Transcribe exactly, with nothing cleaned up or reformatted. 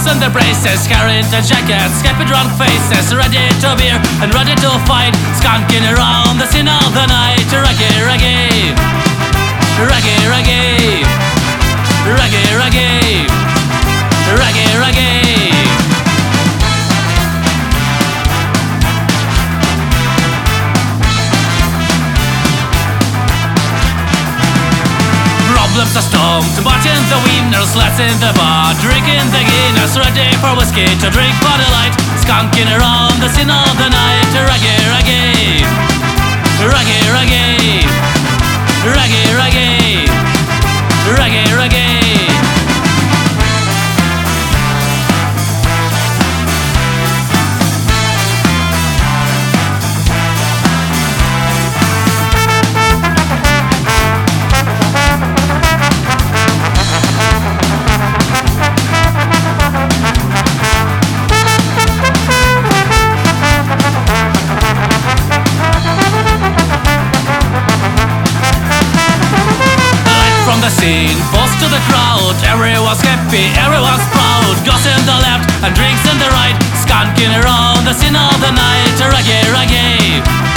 in their braces, carrying the jackets, scappy drunk faces, ready to beer and ready to fight, skunking around the scene of the night. Reggae, reggae, reggae, reggae, reggae, reggae, reggae, reggae. Problems are stormed, watching the wieners, let's in the bar, drinking the Guinness, ready for whiskey to drink for the light, skunking around the scene of the night. Reggae, reggae, reggae, reggae, reggae, reggae, reggae, reggae. From the scene, post to the crowd, everyone's happy, everyone's proud. Goes in the left and drinks in the right, skunking around the scene of the night. Reggae, reggae,